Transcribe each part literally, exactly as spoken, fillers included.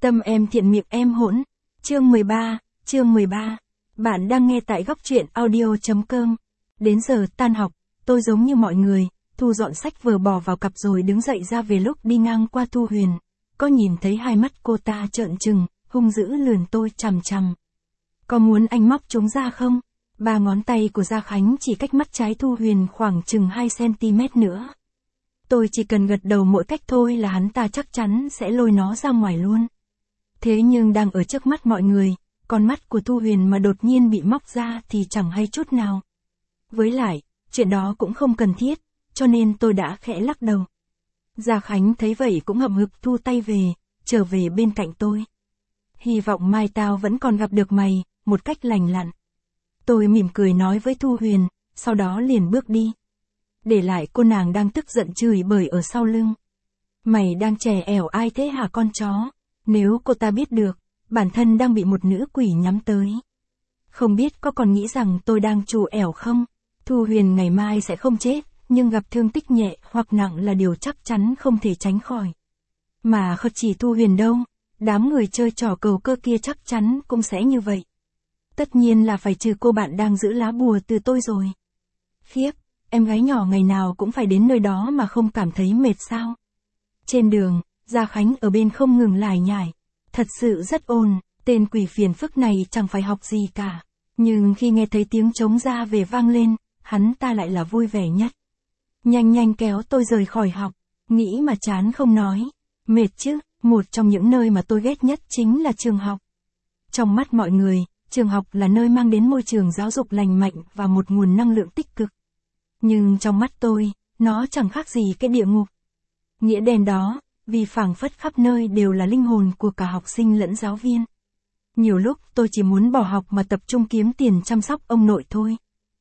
Tâm em thiện miệng em hỗn. Chương mười ba, chương mười ba. Bạn đang nghe tại góc truyện audio.com. Đến giờ tan học, tôi giống như mọi người, thu dọn sách vở bỏ vào cặp rồi đứng dậy ra về lúc đi ngang qua Thu Huyền. Có nhìn thấy hai mắt cô ta trợn trừng, hung dữ lườn tôi chằm chằm. Có muốn anh móc chúng ra không? Ba ngón tay của Gia Khánh chỉ cách mắt trái Thu Huyền khoảng chừng hai xăng-ti-mét nữa. Tôi chỉ cần gật đầu mỗi cách thôi là hắn ta chắc chắn sẽ lôi nó ra ngoài luôn. Thế nhưng đang ở trước mắt mọi người, con mắt của Thu Huyền mà đột nhiên bị móc ra thì chẳng hay chút nào. Với lại, chuyện đó cũng không cần thiết, cho nên tôi đã khẽ lắc đầu. Gia Khánh thấy vậy cũng hậm hực thu tay về, trở về bên cạnh tôi. Hy vọng mai tao vẫn còn gặp được mày, một cách lành lặn. Tôi mỉm cười nói với Thu Huyền, sau đó liền bước đi. Để lại cô nàng đang tức giận chửi bới ở sau lưng. Mày đang chè ẻo ai thế hả con chó? Nếu cô ta biết được, bản thân đang bị một nữ quỷ nhắm tới. Không biết có còn nghĩ rằng tôi đang trù ẻo không? Thu Huyền ngày mai sẽ không chết, nhưng gặp thương tích nhẹ hoặc nặng là điều chắc chắn không thể tránh khỏi. Mà không chỉ Thu Huyền đâu, đám người chơi trò cầu cơ kia chắc chắn cũng sẽ như vậy. Tất nhiên là phải trừ cô bạn đang giữ lá bùa từ tôi rồi. Khiếp, em gái nhỏ ngày nào cũng phải đến nơi đó mà không cảm thấy mệt sao? Trên đường, Gia Khánh ở bên không ngừng lải nhải. Thật sự rất ồn, tên quỷ phiền phức này chẳng phải học gì cả. Nhưng khi nghe thấy tiếng trống ra về vang lên, hắn ta lại là vui vẻ nhất. Nhanh nhanh kéo tôi rời khỏi học, nghĩ mà chán không nói. Mệt chứ, một trong những nơi mà tôi ghét nhất chính là trường học. Trong mắt mọi người, trường học là nơi mang đến môi trường giáo dục lành mạnh và một nguồn năng lượng tích cực. Nhưng trong mắt tôi, nó chẳng khác gì cái địa ngục. Nghĩa đen đó, vì phảng phất khắp nơi đều là linh hồn của cả học sinh lẫn giáo viên. Nhiều lúc tôi chỉ muốn bỏ học mà tập trung kiếm tiền chăm sóc ông nội thôi.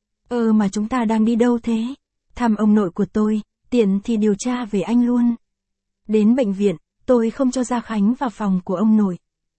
Ơ mà chúng ta đang đi đâu thế? Thăm ông nội của tôi, tiện thì điều tra về anh luôn. Đến bệnh viện, tôi không cho Gia Khánh vào phòng của ông nội.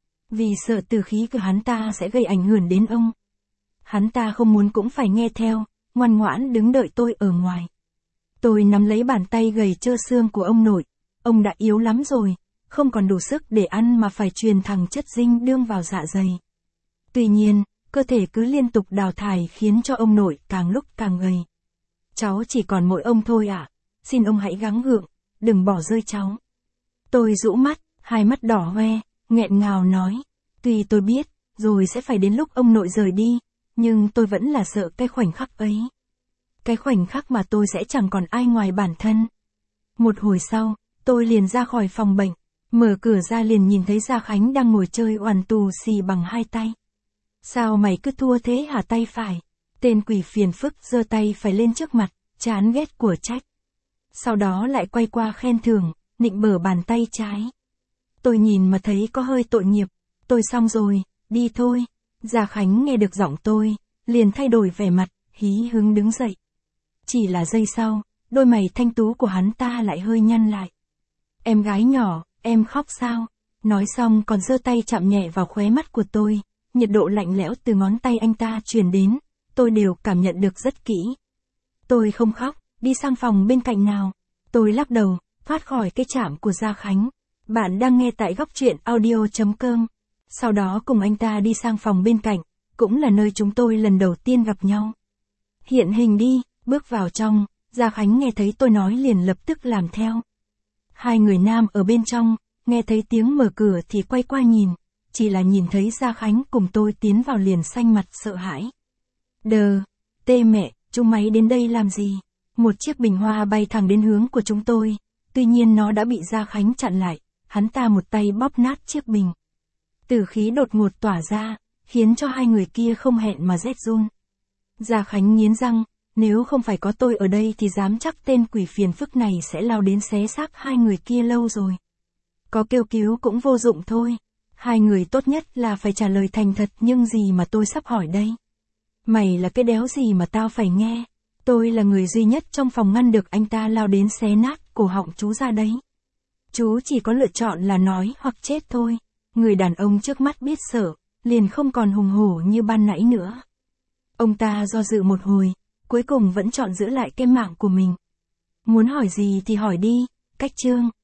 Vì sợ tử khí của hắn ta sẽ gây ảnh hưởng đến ông. Hắn ta không muốn cũng phải nghe theo, ngoan ngoãn đứng đợi tôi ở ngoài. Tôi nắm lấy bàn tay gầy trơ xương của ông nội. Ông đã yếu lắm rồi, không còn đủ sức để ăn mà phải truyền thẳng chất dinh đương vào dạ dày. Tuy nhiên, cơ thể cứ liên tục đào thải khiến cho ông nội càng lúc càng gầy. Cháu chỉ còn mỗi ông thôi ạ, à? Xin ông hãy gắng gượng, đừng bỏ rơi cháu. Tôi rũ mắt, hai mắt đỏ hoe, nghẹn ngào nói. Tuy tôi biết, rồi sẽ phải đến lúc ông nội rời đi, nhưng tôi vẫn là sợ cái khoảnh khắc ấy. Cái khoảnh khắc mà tôi sẽ chẳng còn ai ngoài bản thân. Một hồi sau, tôi liền ra khỏi phòng bệnh, mở cửa ra liền nhìn thấy Gia Khánh đang ngồi chơi oằn tù xì bằng hai tay. Sao mày cứ thua thế hả tay phải? Tên quỷ phiền phức giơ tay phải lên trước mặt, chán ghét của trách. Sau đó lại quay qua khen thưởng, nịnh bở bàn tay trái. Tôi nhìn mà thấy có hơi tội nghiệp, tôi xong rồi, đi thôi. Gia Khánh nghe được giọng tôi, liền thay đổi vẻ mặt, hí hứng đứng dậy. Chỉ là giây sau, đôi mày thanh tú của hắn ta lại hơi nhăn lại. Em gái nhỏ, em khóc sao? Nói xong còn giơ tay chạm nhẹ vào khóe mắt của tôi, nhiệt độ lạnh lẽo từ ngón tay anh ta truyền đến, tôi đều cảm nhận được rất kỹ. Tôi không khóc, đi sang phòng bên cạnh nào. Tôi lắc đầu, thoát khỏi cái chạm của Gia Khánh. Bạn đang nghe tại góc truyện audio.com. Sau đó cùng anh ta đi sang phòng bên cạnh, cũng là nơi chúng tôi lần đầu tiên gặp nhau. Hiện hình đi, bước vào trong, Gia Khánh nghe thấy tôi nói liền lập tức làm theo. Hai người nam ở bên trong, nghe thấy tiếng mở cửa thì quay qua nhìn, chỉ là nhìn thấy Gia Khánh cùng tôi tiến vào liền xanh mặt sợ hãi. Đờ, tê mẹ, chúng mày đến đây làm gì? Một chiếc bình hoa bay thẳng đến hướng của chúng tôi, tuy nhiên nó đã bị Gia Khánh chặn lại, hắn ta một tay bóp nát chiếc bình. Tử khí đột ngột tỏa ra, khiến cho hai người kia không hẹn mà rét run. Gia Khánh nghiến răng, nếu không phải có tôi ở đây thì dám chắc tên quỷ phiền phức này sẽ lao đến xé xác hai người kia lâu rồi. Có kêu cứu cũng vô dụng thôi. Hai người tốt nhất là phải trả lời thành thật nhưng gì mà tôi sắp hỏi đây. Mày là cái đéo gì mà tao phải nghe. Tôi là người duy nhất trong phòng ngăn được anh ta lao đến xé nát cổ họng chú ra đấy. Chú chỉ có lựa chọn là nói hoặc chết thôi. Người đàn ông trước mắt biết sợ, liền không còn hùng hổ như ban nãy nữa. Ông ta do dự một hồi, cuối cùng vẫn chọn giữ lại cái mạng của mình. Muốn hỏi gì thì hỏi đi, cách chương.